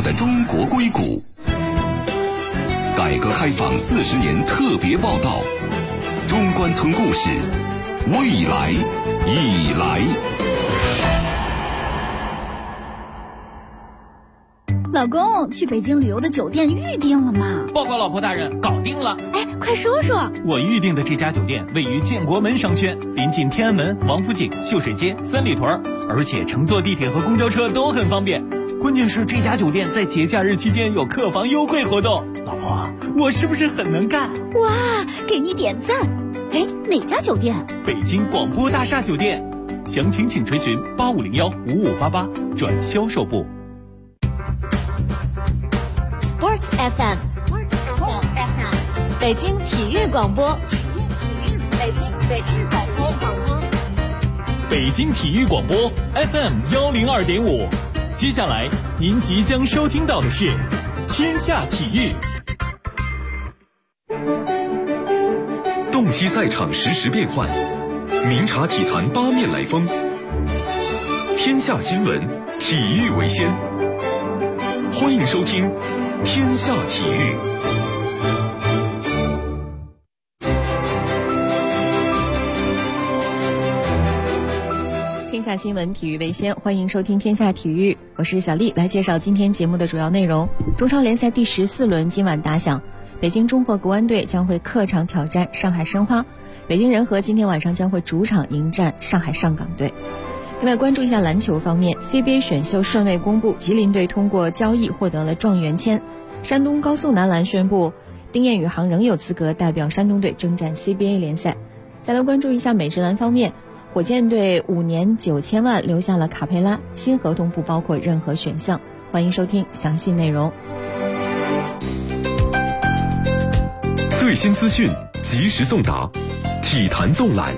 的中国硅谷。改革开放40年特别报道，中关村故事，未来已来。 老公，去北京旅游的酒店预定了吗？ 报告老婆大人，搞定了。 哎，快说说。 我预定的这家酒店位于建国门商圈，临近天安门、王府井、秀水街、三里屯，而且乘坐地铁和公交车都很方便。关键是这家酒店在节假日期间有客房优惠活动。老婆，我是不是很能干？ 哇，给你点赞。哎，哪家酒店？ 北京广播大厦酒店。详情请垂询8501-5588转销售部。 Sports FM， 北京体育广播，北京广播， 北京体育广播 FM102.5。接下来您即将收听到的是天下体育。 洞悉赛场实时变幻，明察体坛八面来风。天下新闻，体育为先。欢迎收听天下体育。 天下新闻，体育为先，欢迎收听天下体育，我是小丽，来介绍今天节目的主要内容。中超联赛第14轮今晚打响，北京中赫国安队将会客场挑战上海申花，北京人和今天晚上将会主场迎战上海上港队。另外关注一下篮球方面， CBA 选秀顺位公布，吉林队通过交易获得了状元签。山东高速男篮宣布，丁彦雨航仍有资格代表山东队征战 CBA 联赛。再来关注一下美职篮方面，火箭队5年9000万留下了卡佩拉，新合同不包括任何选项。欢迎收听详细内容。 最新资讯及时送达，体坛纵览。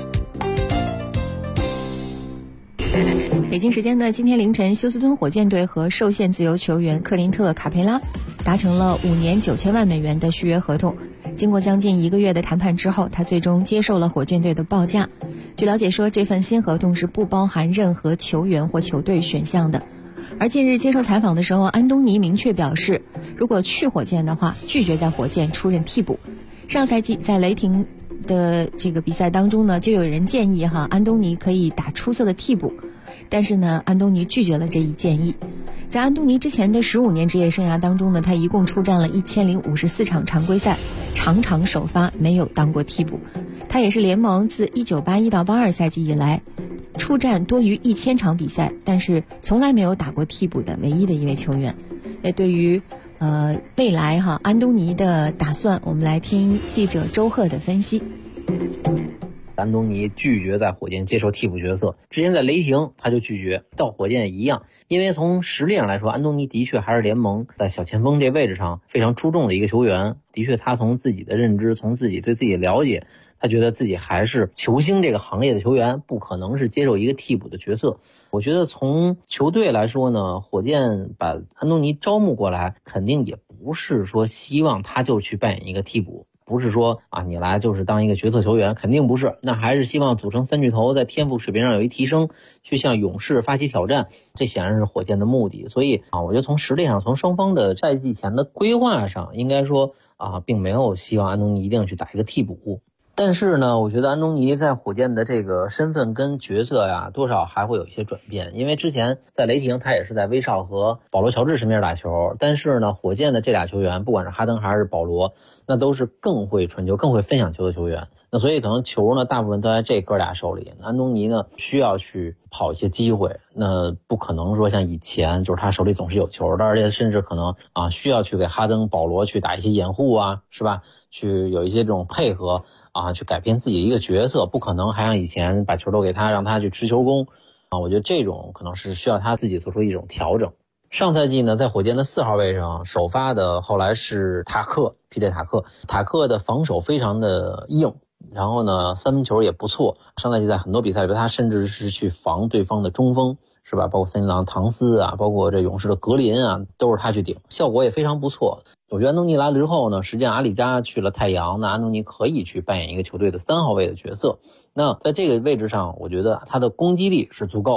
北京时间的今天凌晨，休斯敦火箭队和受限自由球员克林特·卡佩拉达成了5年9000万美元的续约合同。经过将近1个月的谈判之后，他最终接受了火箭队的报价。据了解说，这份新合同是不包含任何球员或球队选项的。而近日接受采访的时候，安东尼明确表示，如果去火箭的话，拒绝在火箭出任替补。上赛季在雷霆的这个比赛当中呢，就有人建议安东尼可以打出色的替补，但是呢，安东尼拒绝了这一建议。在安东尼之前的15年职业生涯当中呢，他一共出战了1054场常规赛，场场首发，没有当过替补。他也是联盟自1981到82赛季以来出战多于1000场比赛，但是从来没有打过替补的唯一的一位球员。对于未来安东尼的打算，我们来听记者周贺的分析。 安东尼拒绝在火箭接受替补角色，之前在雷霆他就拒绝，到火箭也一样。因为从实力上来说，安东尼的确还是联盟在小前锋这位置上非常出众的一个球员。的确他从自己的认知，从自己对自己的了解，他觉得自己还是球星这个行列的球员，不可能是接受一个替补的角色。我觉得从球队来说呢，火箭把安东尼招募过来，肯定也不是说希望他就去扮演一个替补，不是说你来就是当一个角色球员，肯定不是。那还是希望组成三巨头，在天赋水平上有一提升，去向勇士发起挑战，这显然是火箭的目的。所以我觉得从实力上，从双方的赛季前的规划上，应该说并没有希望安东尼一定去打一个替补。但是呢，我觉得安东尼在火箭的这个身份跟角色呀，多少还会有一些转变。因为之前在雷霆，他也是在威少和保罗乔治身边打球，但是呢，火箭的这俩球员，不管是哈登还是保罗，那都是更会传球、更会分享球的球员。那所以可能球呢，大部分都在这哥俩手里。安东尼呢，需要去跑一些机会，那不可能说像以前就是他手里总是有球的，而且甚至可能需要去给哈登、保罗去打一些掩护是吧？去有一些这种配合。去改变自己的一个角色，不可能还像以前把球都给他，让他去持球攻我觉得这种可能是需要他自己做出一种调整。上赛季呢，在火箭的4号位上首发的后来是皮特塔克，塔克的防守非常的硬，然后呢三分球也不错。上赛季在很多比赛里边，他甚至是去防对方的中锋，是吧？包括森林狼唐斯包括这勇士的格林都是他去顶，效果也非常不错。我觉得安东尼来了之后呢，实际上阿里扎去了太阳，那安东尼可以去扮演一个球队的3号位的角色。那在这个位置上，我觉得他的攻击力是足够了，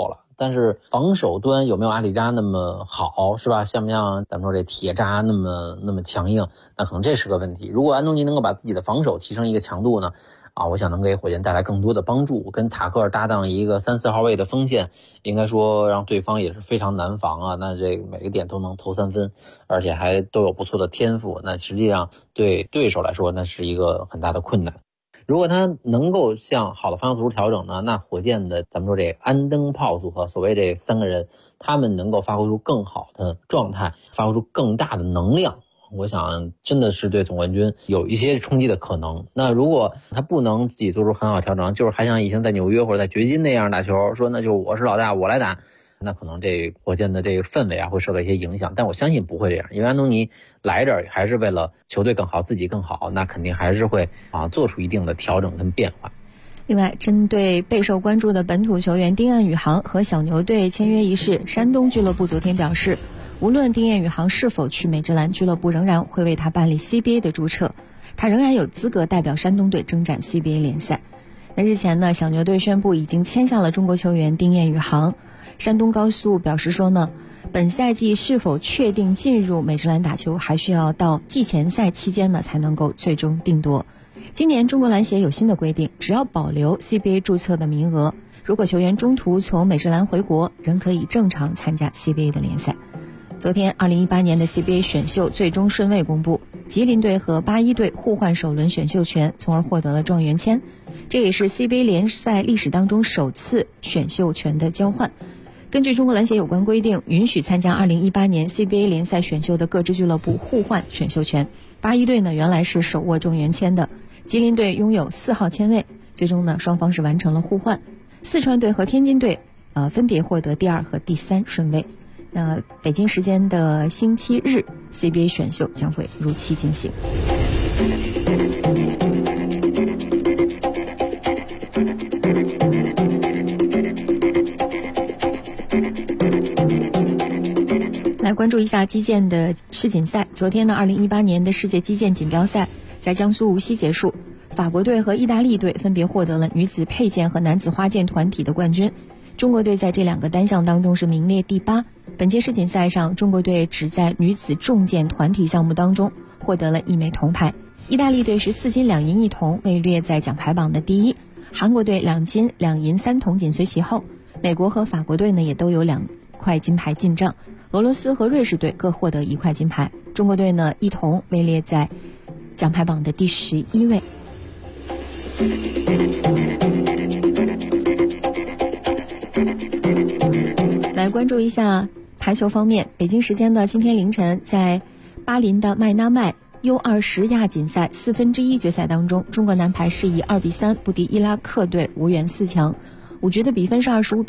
但是防守端有没有阿里扎那么好，是吧？像不像咱们说这铁渣那么强硬？那可能这是个问题。如果安东尼能够把自己的防守提升一个强度呢，我想能给火箭带来更多的帮助。跟塔克尔搭档一个3、4号位的锋线，应该说让对方也是非常难防啊。那这个每个点都能投3分，而且还都有不错的天赋。那实际上对对手来说，那是一个很大的困难。如果他能够向好的方向做出调整呢，那火箭的咱们说这安灯泡组合，所谓这3个人，他们能够发挥出更好的状态，发挥出更大的能量。我想真的是对总冠军有一些冲击的可能。那如果他不能自己做出很好调整，就是还像以前在纽约或者在掘金那样打球，说那就我是老大我来打，那可能这火箭的这个氛围会受到一些影响。但我相信不会这样，因为安东尼来这儿还是为了球队更好，自己更好，那肯定还是会做出一定的调整跟变化。 另外，针对备受关注的本土球员丁彦雨航和小牛队签约一事，山东俱乐部昨天表示，无论丁彦雨航是否去美职篮，俱乐部仍然会为他办理 CBA 的注册，他仍然有资格代表山东队征战 CBA 联赛。那日前呢，小牛队宣布已经签下了中国球员丁彦雨航。山东高速表示说呢，本赛季是否确定进入美职篮打球，还需要到季前赛期间呢才能够最终定夺。今年中国篮协有新的规定，只要保留 CBA 注册的名额，如果球员中途从美职篮回国，仍可以正常参加 CBA 的联赛。昨天2018年的 CBA 选秀最终顺位公布，吉林队和81队互换首轮选秀权，从而获得了状元签，这也是 CBA 联赛历史当中首次选秀权的交换。根据中国篮协有关规定，允许参加2018年 CBA 联赛选秀的各支俱乐部互换选秀权。81队呢原来是手握状元签的，吉林队拥有4号签位，最终呢双方是完成了互换。四川队和天津队分别获得第2和第3顺位。北京时间的星期日 CBA 选秀将会如期进行。来关注一下击剑的世锦赛。昨天呢2018年的世界击剑锦标赛在江苏无锡结束，法国队和意大利队分别获得了女子佩剑和男子花剑团体的冠军。中国队在这2个单项当中是名列第8。本届世锦赛上，中国队只在女子重剑团体项目当中获得了1枚铜牌。意大利队是4金2银1铜，位列在奖牌榜的第1。韩国队2金2银3铜紧随其后。美国和法国队呢也都有2块金牌进账。俄罗斯和瑞士队各获得1块金牌。中国队呢1铜，位列在奖牌榜的第11位。来关注一下排球方面。北京时间的今天凌晨，在巴林的麦纳麦 U20 亚锦赛1/4决赛当中，中国男排是以2-3不敌伊拉克队，无缘4强。5局的比分是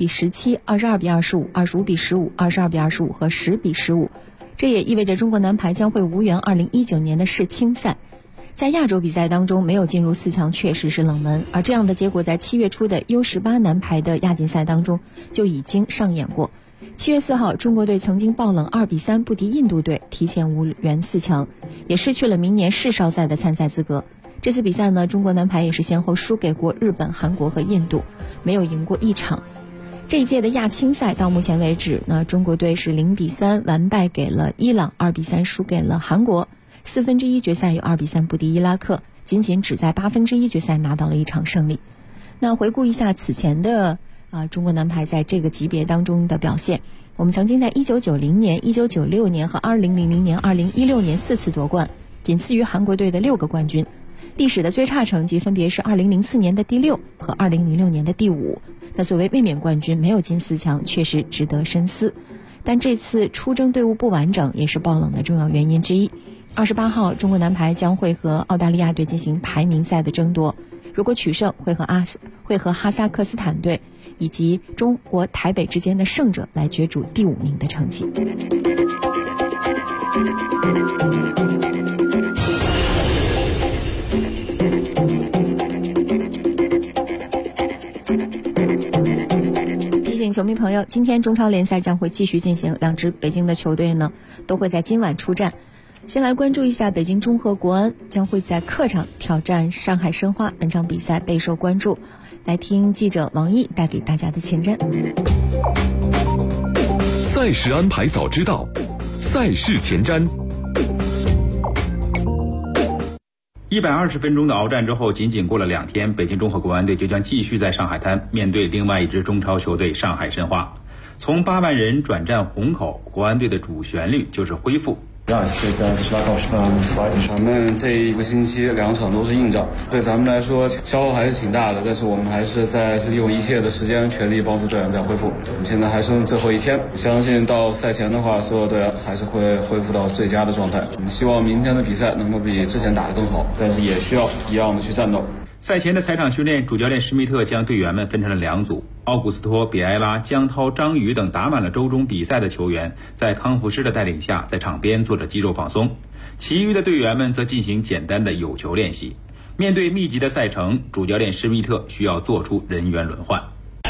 25-17、22-25、25-15、22-25和10-15。这也意味着中国男排将会无缘2019年的世青赛。在亚洲比赛当中没有进入4强确实是冷门，而这样的结果在7月初的 U18 男排的亚锦赛当中就已经上演过。7月4号，中国队曾经爆冷2-3不敌印度队，提前无缘4强，也失去了明年世少赛的参赛资格。这次比赛呢，中国男排也是先后输给过日本、韩国和印度，没有赢过1场。这一届的亚青赛到目前为止呢，中国队是0-3完败给了伊朗，2-3输给了韩国，1/4决赛有2-3不敌伊拉克，仅只在1/8决赛拿到了1场胜利。那回顾一下此前的中国男排在这个级别当中的表现，我们曾经在1990年、1996年和2000年、2016年4次夺冠，仅次于韩国队的6个冠军。历史的最差成绩分别是2004年的第6和2006年的第5。那作为卫冕冠军没有进4强，确实值得深思。但这次出征队伍不完整也是爆冷的重要原因之一。28号，中国男排将会和澳大利亚队进行排名赛的争夺，如果取胜会和哈萨克斯坦队以及中国台北之间的胜者来角逐第5名的成绩。提醒球迷朋友，今天中超联赛将会继续进行，2支北京的球队呢都会在今晚出战。先来关注一下北京中赫国安将会在客场挑战上海申花，本场比赛备受关注。来听记者王毅带给大家的前瞻。 赛事安排早知道，赛事前瞻。 120分钟的鏖战之后，仅仅过了2天，北京中赫国安队就将继续在上海滩面对另外一支中超球队上海申花。从8万人转战虹口，国安队的主旋律就是恢复。 咱们这一个星期2场都是硬仗，对咱们来说消耗还是挺大的，但是我们还是在利用一切的时间，全力帮助队员在恢复。我们现在还剩最后1天，我相信到赛前的话，所有队员还是会恢复到最佳的状态。我们希望明天的比赛能够比之前打得更好，但是也需要一样的去战斗。 赛前的踩场训练，主教练施密特将队员们分成了2组，奥古斯托、比埃拉、江涛、张宇等打满了周中比赛的球员，在康复师的带领下，在场边做着肌肉放松，其余的队员们则进行简单的有球练习。面对密集的赛程，主教练施密特需要做出人员轮换。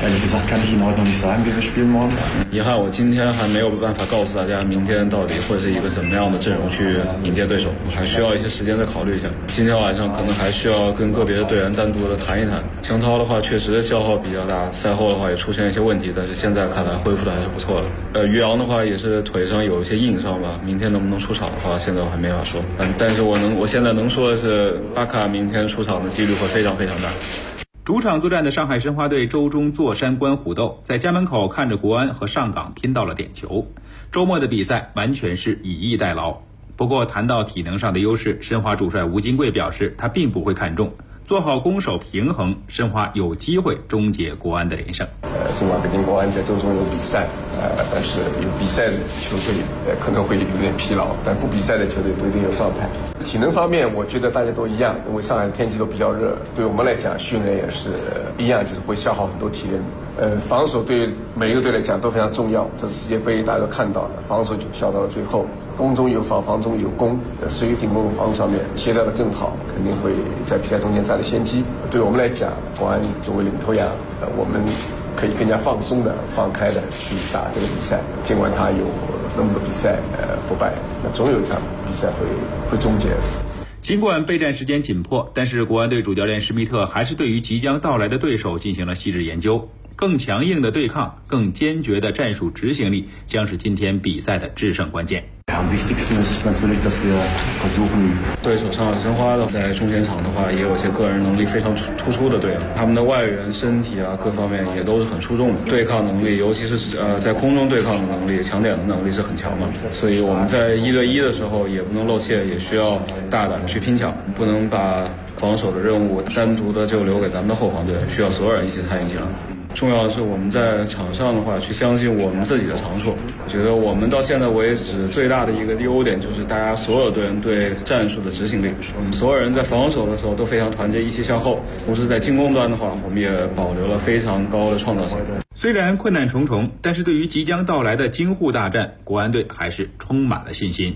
遗憾，我今天还没有办法告诉大家明天到底会是一个怎么样的阵容去迎接对手，还需要一些时间再考虑一下。今天晚上可能还需要跟个别的队员单独的谈一谈。江涛的话确实消耗比较大，赛后的话也出现一些问题，但是现在看来恢复的还是不错的。于洋的话也是腿上有一些硬伤吧，明天能不能出场的话，现在我还没法说。但是我现在能说的是，巴卡明天出场的几率会非常非常大。 主场作战的上海申花队周中坐山观虎斗，在家门口看着国安和上港拼到了点球。周末的比赛完全是以逸待劳。不过谈到体能上的优势，申花主帅吴金贵表示他并不会看重，做好攻守平衡，申花有机会终结国安的连胜。 尽管北京国安在周中有比赛，但是有比赛的球队可能会有点疲劳，但不比赛的球队不一定有状态。体能方面，我觉得大家都一样，因为上海的天气都比较热，对我们来讲训练也是一样，就是会消耗很多体力。防守对每一个队来讲都非常重要，这是世界杯大家都看到了，防守就消到了最后，攻中有防，防中有攻，谁进攻防守上面协调的更好，肯定会在比赛中间占了先机。对我们来讲，国安作为领头羊，我们可以更加放松的、放开的去打这个比赛，尽管他有那么多比赛不败，那总有一场比赛会终结。 尽管备战时间紧迫，但是国安队主教练施密特还是对于即将到来的对手进行了细致研究。更强硬的对抗，更坚决的战术执行力，将是今天比赛的制胜关键。 对手上海申花的在中前场的话，也有些个人能力非常突出的队员，他们的外援身体啊各方面也都是很出众的，对抗能力，尤其是在空中对抗的能力、抢点的能力是很强的。所以我们在1对1的时候也不能露怯，也需要大胆去拼抢，不能把防守的任务单独的就留给咱们的后防队，需要所有人一起参与进来。重要的是我们在场上的话去相信我们自己的长处。我觉得我们到现在为止最大的一个优点就是大家所有队员对战术的执行力，我们所有人在防守的时候都非常团结，一起向后，同时在进攻端的话我们也保留了非常高的创造性。 虽然困难重重，但是对于即将到来的京沪大战，国安队还是充满了信心。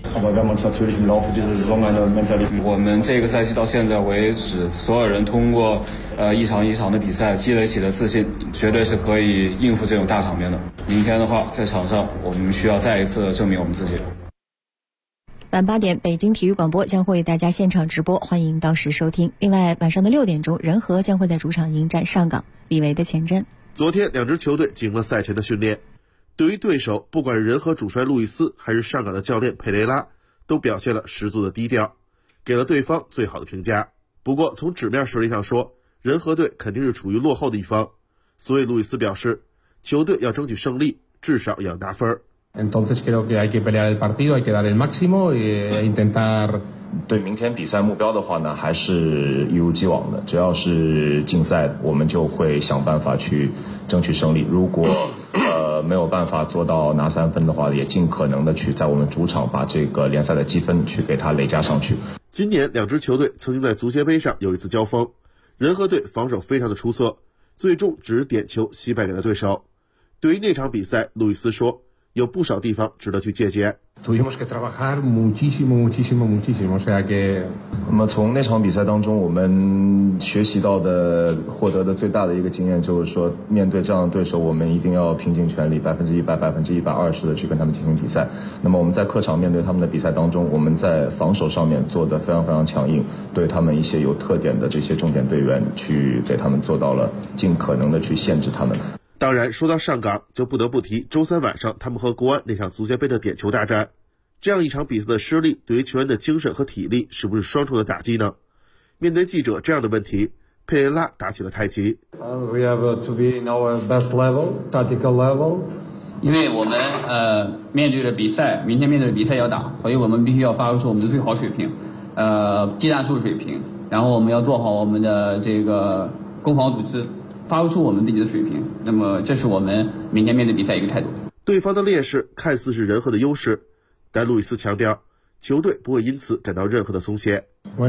我们这个赛季到现在为止，所有人通过一场一场的比赛积累起的自信，绝对是可以应付这种大场面的。明天的话，在场上我们需要再一次证明我们自己。 晚8点，北京体育广播将会为大家现场直播，欢迎到时收听。另外，晚上的6点钟，人和将会在主场迎战上港，李维的前瞻。 昨天2支球队进行了赛前的训练，对于对手，不管是人和主帅路易斯还是上港的教练佩雷拉，都表现了十足的低调，给了对方最好的评价。不过从纸面实力上说，人和队肯定是处于落后的一方，所以路易斯表示，球队要争取胜利，至少要拿分。 Entonces creo que hay que pelear el partido, hay que dar el máximo y intentar。 对明天比赛目标的话呢，还是一如既往的，只要是竞赛，我们就会想办法去争取胜利。如果没有办法做到拿3分的话，也尽可能的去在我们主场把这个联赛的积分去给它累加上去。 今年2支球队曾经在足协杯上有一次交锋，人和队防守非常的出色，最终只是点球惜败给了对手。对于那场比赛，路易斯说，有不少地方值得去借鉴。 Tuvimos que trabajar muchísimo, o sea que。 那么从那场比赛当中，我们学习到的、获得的最大的一个经验就是说，面对这样的对手，我们一定要拼尽全力，100%、120%的去跟他们进行比赛。那么我们在客场面对他们的比赛当中，我们在防守上面做得非常非常强硬，对他们一些有特点的这些重点队员去给他们做到了尽可能的去限制他们。 当然，说到上港，就不得不提周三晚上他们和国安那场足协杯的点球大战。这样一场比赛的失利，对于球员的精神和体力是不是双重的打击呢？面对记者这样的问题，佩雷拉打起了太极。 We have to be in our best level, tactical level. 因为我们面对的比赛，明天面对的比赛要打，所以我们必须要发挥出我们的最好水平，技战术水平，然后我们要做好我们的这个攻防组织，发挥出我们自己的水平。那么这是我们明天面对比赛一个态度。 对方的劣势看似是人和的优势，但路易斯强调，球队不会因此感到任何的松懈。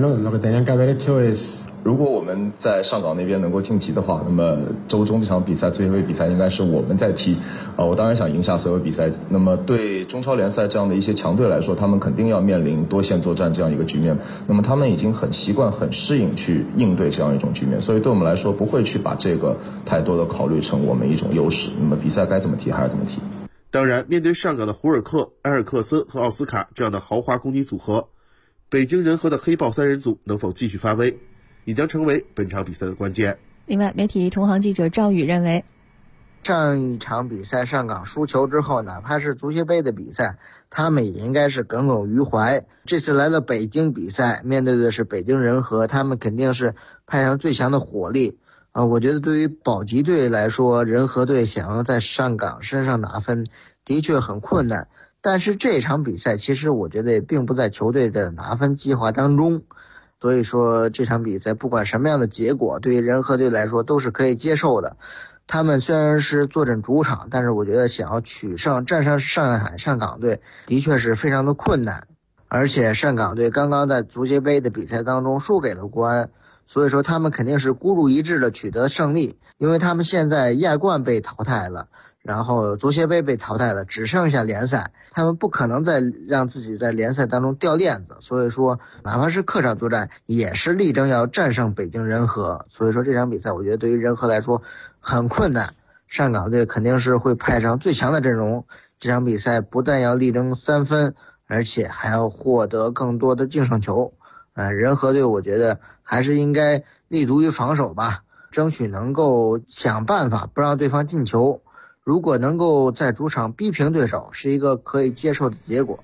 如果我们在上港那边能够晋级的话，那么周中这场比赛最后一比赛应该是我们在踢。我当然想赢下所有比赛。那么对中超联赛这样的一些强队来说，他们肯定要面临多线作战这样一个局面。那么他们已经很习惯、很适应去应对这样一种局面，所以对我们来说不会去把这个太多的考虑成我们一种优势。那么比赛该怎么踢还是怎么踢。 当然，面对上港的胡尔克、埃尔克森和奥斯卡这样的豪华攻击组合，北京人和的黑豹三人组能否继续发威，也将成为本场比赛的关键。 另外，媒体同行记者赵宇认为， 上一场比赛上港输球之后，哪怕是足协杯的比赛，他们也应该是耿耿于怀。这次来了北京比赛，面对的是北京人和，他们肯定是派上最强的火力。我觉得对于保级队来说，人和队想要在上港身上拿分的确很困难，但是这场比赛其实我觉得也并不在球队的拿分计划当中，所以说这场比赛不管什么样的结果，对于人和队来说都是可以接受的。他们虽然是坐镇主场，但是我觉得想要取胜战胜上海上港队的确是非常的困难，而且上港队刚刚在足协杯的比赛当中输给了国安，所以说他们肯定是孤注一掷的取得胜利，因为他们现在亚冠被淘汰了，然后足协杯被淘汰了，只剩下联赛，他们不可能再让自己在联赛当中掉链子，所以说哪怕是客场作战也是力争要战胜北京人和，所以说这场比赛我觉得对于人和来说很困难，上港队肯定是会派上最强的阵容，这场比赛不但要力争3分，而且还要获得更多的净胜球。人和队我觉得还是应该立足于防守吧，争取能够想办法不让对方进球，如果能够在主场逼平对手，是一个可以接受的结果。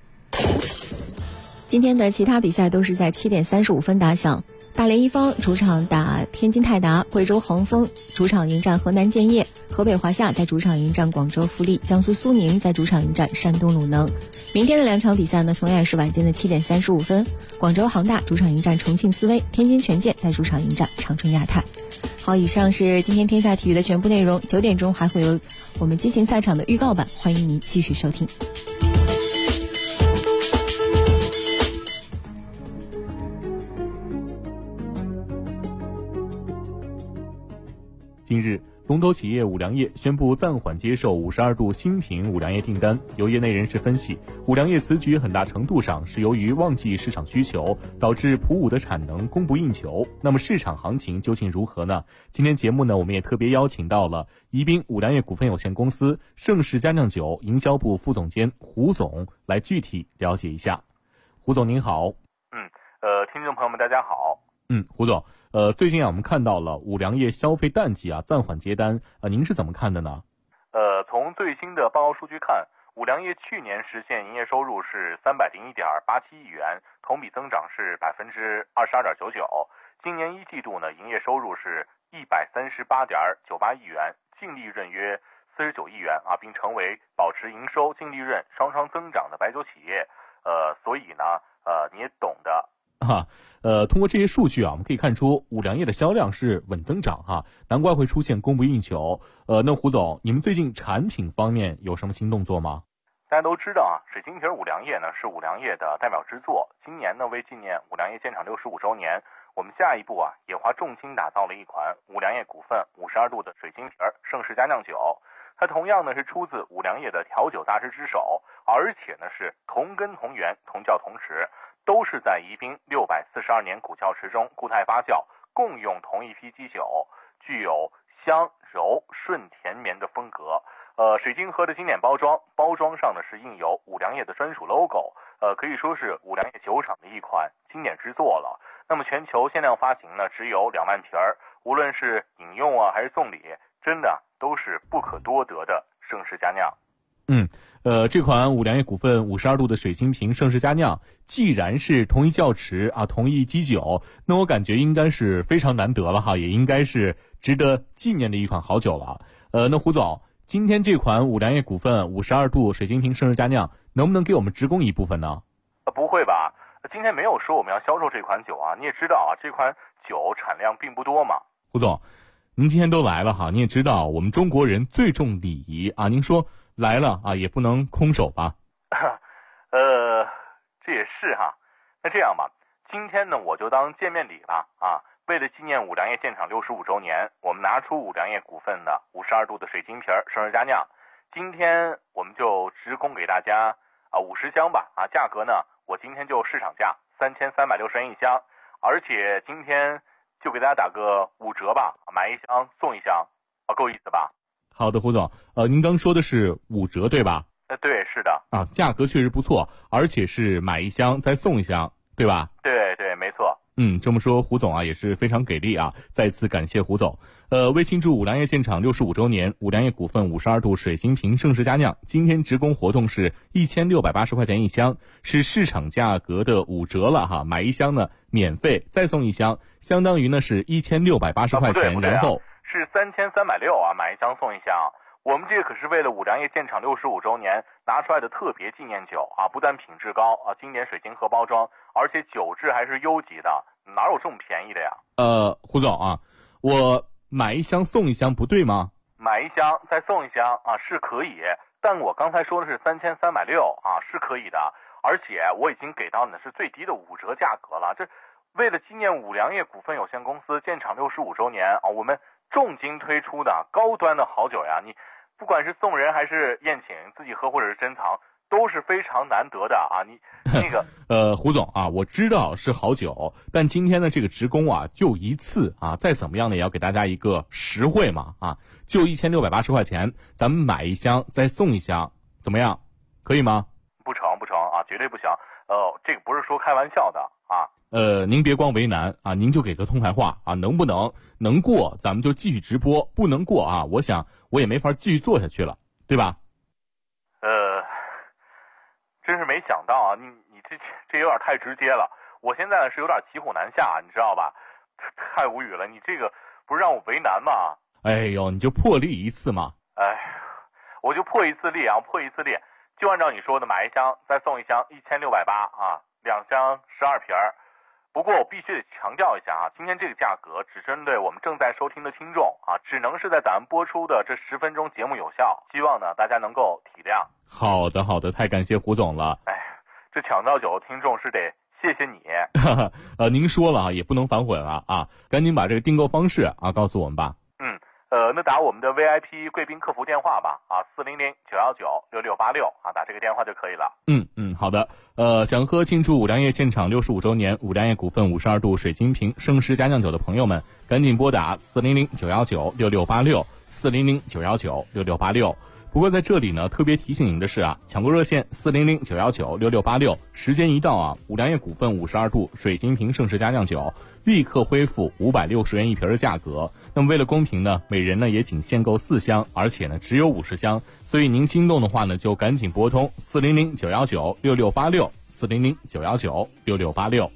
今天的其他比赛都是在7点35分打响。大连一方主场打天津泰达，贵州恒丰主场迎战河南建业，河北华夏在主场迎战广州富力，江苏苏宁在主场迎战山东鲁能。明天的2场比赛呢，同样是晚间的7点35分，广州恒大主场迎战重庆斯威，天津权健在主场迎战长春亚泰。好，以上是今天天下体育的全部内容，9点钟还会有我们激情赛场的预告版，欢迎您继续收听。 近日，龙头企业五粮液宣布暂缓接受52度新品五粮液订单。有业内人士分析，五粮液此举很大程度上是由于旺季市场需求，导致普五的产能供不应求。那么市场行情究竟如何呢？今天节目呢，我们也特别邀请到了宜宾五粮液股份有限公司盛世佳酿酒营销部副总监胡总来具体了解一下。胡总您好。 听众朋友们大家好。 胡总，最近我们看到了五粮液消费淡季暂缓接单，您是怎么看的呢？ 从最新的报告数据看，五粮液去年实现营业收入是301.87亿元，同比增长是22.99%。今年一季度呢，营业收入是138.98亿元，净利润约49亿元并成为保持营收、净利润双双增长的白酒企业。所以呢，你也懂的。 通过这些数据我们可以看出五粮液的销量是稳增长难怪会出现供不应求。那胡总，你们最近产品方面有什么新动作吗？ 大家都知道水晶瓶五粮液呢是五粮液的代表之作。今年呢，为纪念五粮液建厂65周年，我们下一步也花重金打造了一款五粮液股份52度的水晶瓶盛世佳酿酒。它同样呢是出自五粮液的调酒大师之手，而且呢是同根同源、同窖同池，都是在宜宾642年古窖池中固态发酵，共用同一批基酒，具有香柔顺甜绵的风格。水晶盒的经典包装上呢是印有五粮液的专属 logo， 可以说是五粮液酒厂的一款经典之作了。那么全球限量发行呢只有2万瓶，无论是饮用还是送礼，真的都是不可多得的盛世佳酿。 这款五粮液股份52度的水晶瓶盛世佳酿，既然是同一窖池啊，同一基酒，那我感觉应该是非常难得了哈，也应该是值得纪念的一款好酒了。那胡总，今天这款五粮液股份52度水晶瓶盛世佳酿，能不能给我们直供一部分呢？ 不会吧？今天没有说我们要销售这款酒啊，你也知道啊，这款酒产量并不多嘛。 胡总，您今天都来了哈，你也知道我们中国人最重礼仪啊，您说来了啊，也不能空手吧？ 这也是哈。那这样吧，今天呢我就当见面礼吧啊。为了纪念五粮液建厂65周年，我们拿出五粮液股份的52度的水晶瓶盛世佳酿，今天我们就直供给大家50箱吧啊，价格呢我今天就市场价3360元一箱，而且今天就给大家打个5折吧，买1箱送1箱啊，够意思吧？ 好的，胡总，您刚说的是5折对吧？ 对，是的。 啊，价格确实不错，而且是买1箱再送1箱，对吧？ 对，没错。 这么说胡总啊也是非常给力啊，再次感谢胡总。为庆祝五粮液建厂65周年，五粮液股份52度水晶瓶盛世佳酿今天直供活动是1680块钱1箱，是市场价格的5折了哈，买1箱呢免费再送1箱，相当于呢是1680块钱， 不对然后是3360啊，买1箱送1箱。我们这个可是为了五粮液建厂65周年拿出来的特别纪念酒啊，不但品质高啊，经典水晶盒包装，而且酒质还是优级的，哪有这么便宜的呀？ 胡总啊，我买1箱送1箱不对吗？ 买1箱再送1箱啊是可以，但我刚才说的是3360啊，是可以的，而且我已经给到你的是最低的5折价格了。这为了纪念五粮液股份有限公司建厂65周年啊，我们重金推出的高端的好酒呀，你不管是送人还是宴请，自己喝或者是珍藏，都是非常难得的啊。你那个胡总啊，我知道是好酒，但今天的这个直供啊就一次啊，再怎么样呢也要给大家一个实惠嘛啊，就1680块钱，咱们买1箱再送1箱，怎么样？可以吗？ 不成啊，绝对不行。这个不是说开玩笑的啊。 您别光为难啊，您就给个痛快话啊，能不能过咱们就继续直播，不能过啊，我想我也没法继续做下去了，对吧？ 真是没想到啊，你这有点太直接了，我现在是有点骑虎难下，你知道吧？太无语了，你这个不是让我为难吗？ 哎呦，你就破例一次嘛。 我就破一次例啊，就按照你说的，买1箱再送1箱1680啊，2箱12瓶儿。不过我必须得强调一下啊，今天这个价格只针对我们正在收听的听众啊，只能是在咱们播出的这10分钟节目有效，希望呢大家能够体谅。 好的，太感谢胡总了。 这抢到酒的听众是得谢谢你。 您说了啊，也不能反悔了啊，赶紧把这个订购方式啊告诉我们吧。 那打我们的 VIP 贵宾客服电话吧啊，400-919-6686啊，打这个电话就可以了。 好的。想喝庆祝五粮液建厂65周年五粮液股份52度水晶瓶盛世佳酿酒的朋友们，赶紧拨打400-919-6686 400-919-6686。不过在这里呢，特别提醒您的是啊，抢购热线400-919-6686，时间一到啊，五粮液股份52度水晶瓶盛世佳酿酒立刻恢复560元一瓶的价格。那么为了公平呢，每人呢也仅限购4箱，而且呢只有50箱，所以您心动的话呢，就赶紧拨通400-919-6686 400-919-6686。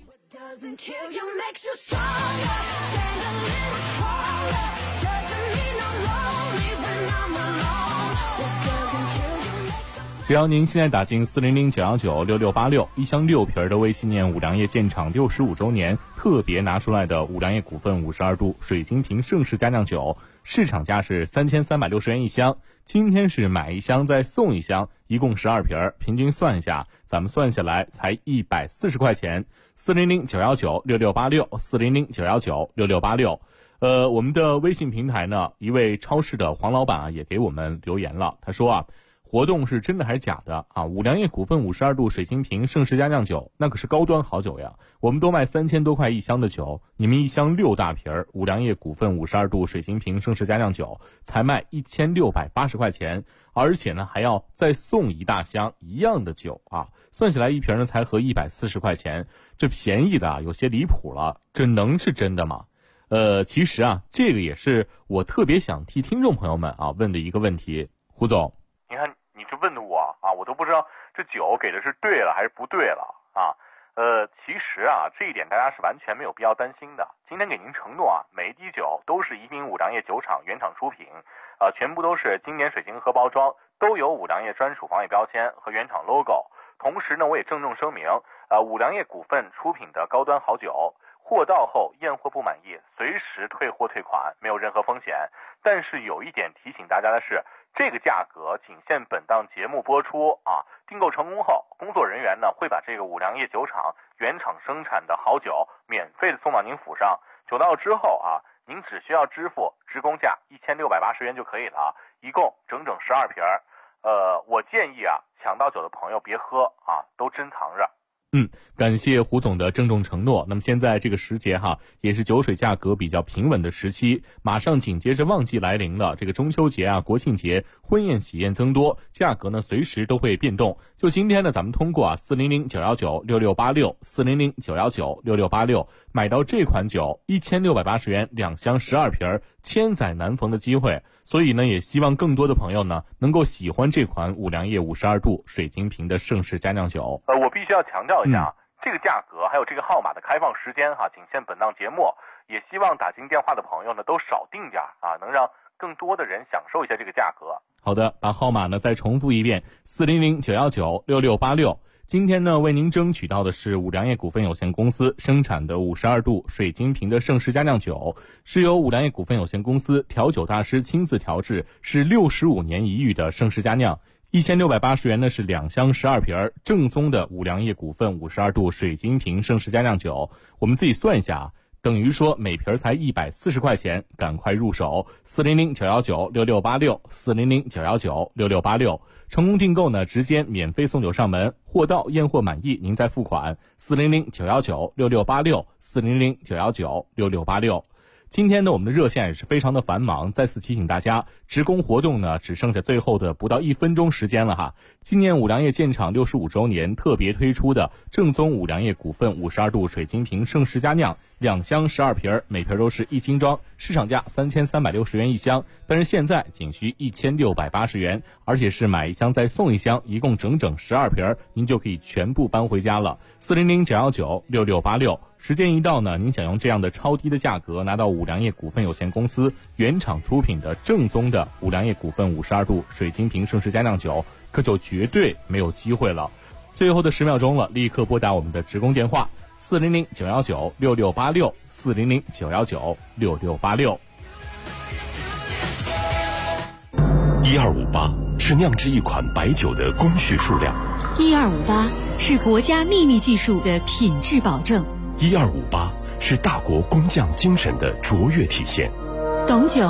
只要您现在打进400-919-6686，一箱6瓶的为纪念五粮液建厂65周年特别拿出来的五粮液股份52度水晶瓶盛世佳酿酒，市场价是3360元一箱，今天是买1箱再送1箱，一共12瓶，平均算一下，咱们算下来才140块钱。400-919-6686 400-919-6686。我们的微信平台呢，一位超市的黄老板啊也给我们留言了，他说啊，活动是真的还是假的啊？五粮液股份52度水晶瓶盛世佳酿酒那可是高端好酒呀，我们都卖3000多块一箱的酒，你们一箱6大瓶五粮液股份52度水晶瓶盛世佳酿酒才卖1680块钱，而且呢还要再送1大箱一样的酒啊，算起来一瓶呢才合140块钱，这便宜的有些离谱了，这能是真的吗？ 其实啊，这个也是我特别想替听众朋友们啊问的一个问题。胡总， 你看你这问的我啊，我都不知道这酒给的是对了还是不对了啊。其实啊，这一点大家是完全没有必要担心的。今天给您承诺啊，每一滴酒都是宜宾五粮液酒厂原厂出品，全部都是经典水晶盒包装，都有五粮液专属防伪标签和原厂 logo。同时呢，我也郑重声明，五粮液股份出品的高端好酒，货到后验货不满意，随时退货退款，没有任何风险。但是有一点提醒大家的是，这个价格仅限本档节目播出啊。订购成功后，工作人员呢会把这个五粮液酒厂原厂生产的好酒免费的送到您府上。酒到之后啊，您只需要支付职工价1680元就可以了，一共整整12瓶。我建议啊，抢到酒的朋友别喝啊，都珍藏着。 感谢胡总的郑重承诺。那么现在这个时节哈，也是酒水价格比较平稳的时期，马上紧接着旺季来临了。这个中秋节啊、国庆节，婚宴喜宴增多，价格呢随时都会变动。就今天呢，咱们通过400-919-6686，400-919-6686，买到这款酒1680元2箱12瓶，千载难逢的机会。所以呢，也希望更多的朋友呢能够喜欢这款五粮液52度水晶瓶的盛世佳酿酒。 我必须要强调一下，这个价格还有这个号码的开放时间哈，仅限本档节目。也希望打进电话的朋友呢都少订点啊，能让更多的人享受一下这个价格。 好的，把号码呢再重复一遍：400-919-6686。今天呢，为您争取到的是五粮液股份有限公司生产的52度水晶瓶的盛世佳酿酒，是由五粮液股份有限公司调酒大师亲自调制，是65年一遇的盛世佳酿。1680元呢是2箱12瓶，正宗的五粮液股份52度水晶瓶盛世佳酿酒。我们自己算一下啊，等于说每瓶才140块钱，赶快入手！400-919-6686，400-919-6686，成功订购呢，直接免费送酒上门，货到验货满意，您再付款。400-919-6686，400-919-6686。今天呢，我们的热线也是非常的繁忙，再次提醒大家，职工活动呢只剩下最后的不到1分钟时间了哈。今年五粮液建厂65周年特别推出的正宗五粮液股份52度水晶瓶盛世佳酿，2箱12瓶，每瓶都是1斤装，市场价3360元一箱，但是现在仅需1680元，而且是买1箱再送1箱，一共整整12瓶，您就可以全部搬回家了。400-919-6686。时间一到呢，您想用这样的超低的价格拿到五粮液股份有限公司原厂出品的正宗的五粮液股份52度水晶瓶盛世佳酿酒，可就绝对没有机会了。最后的10秒钟了，立刻拨打我们的职工电话400-919-6686，400-919-6686。 1258是酿制一款白酒的工序数量 ，1258是国家秘密技术的品质保证 ，1258是大国工匠精神的卓越体现。 董酒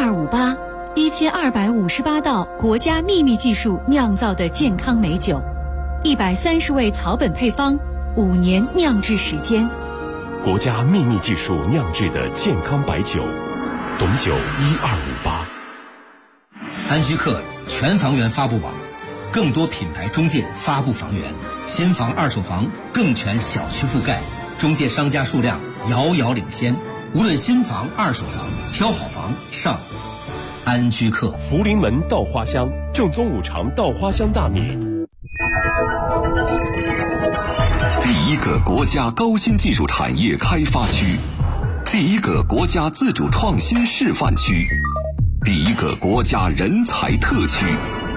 1258，1258道国家秘密技术酿造的健康美酒，130味草本配方，5年酿制时间， 国家秘密技术酿制的健康白酒，董酒1258。 安居客全房源发布网，更多品牌中介发布房源，新房二手房更全小区覆盖，中介商家数量遥遥领先。无论新房二手房，挑好房上安居客。 福临门稻花香，正宗五常稻花香大米。第一个国家高新技术产业开发区，第一个国家自主创新示范区，第一个国家人才特区。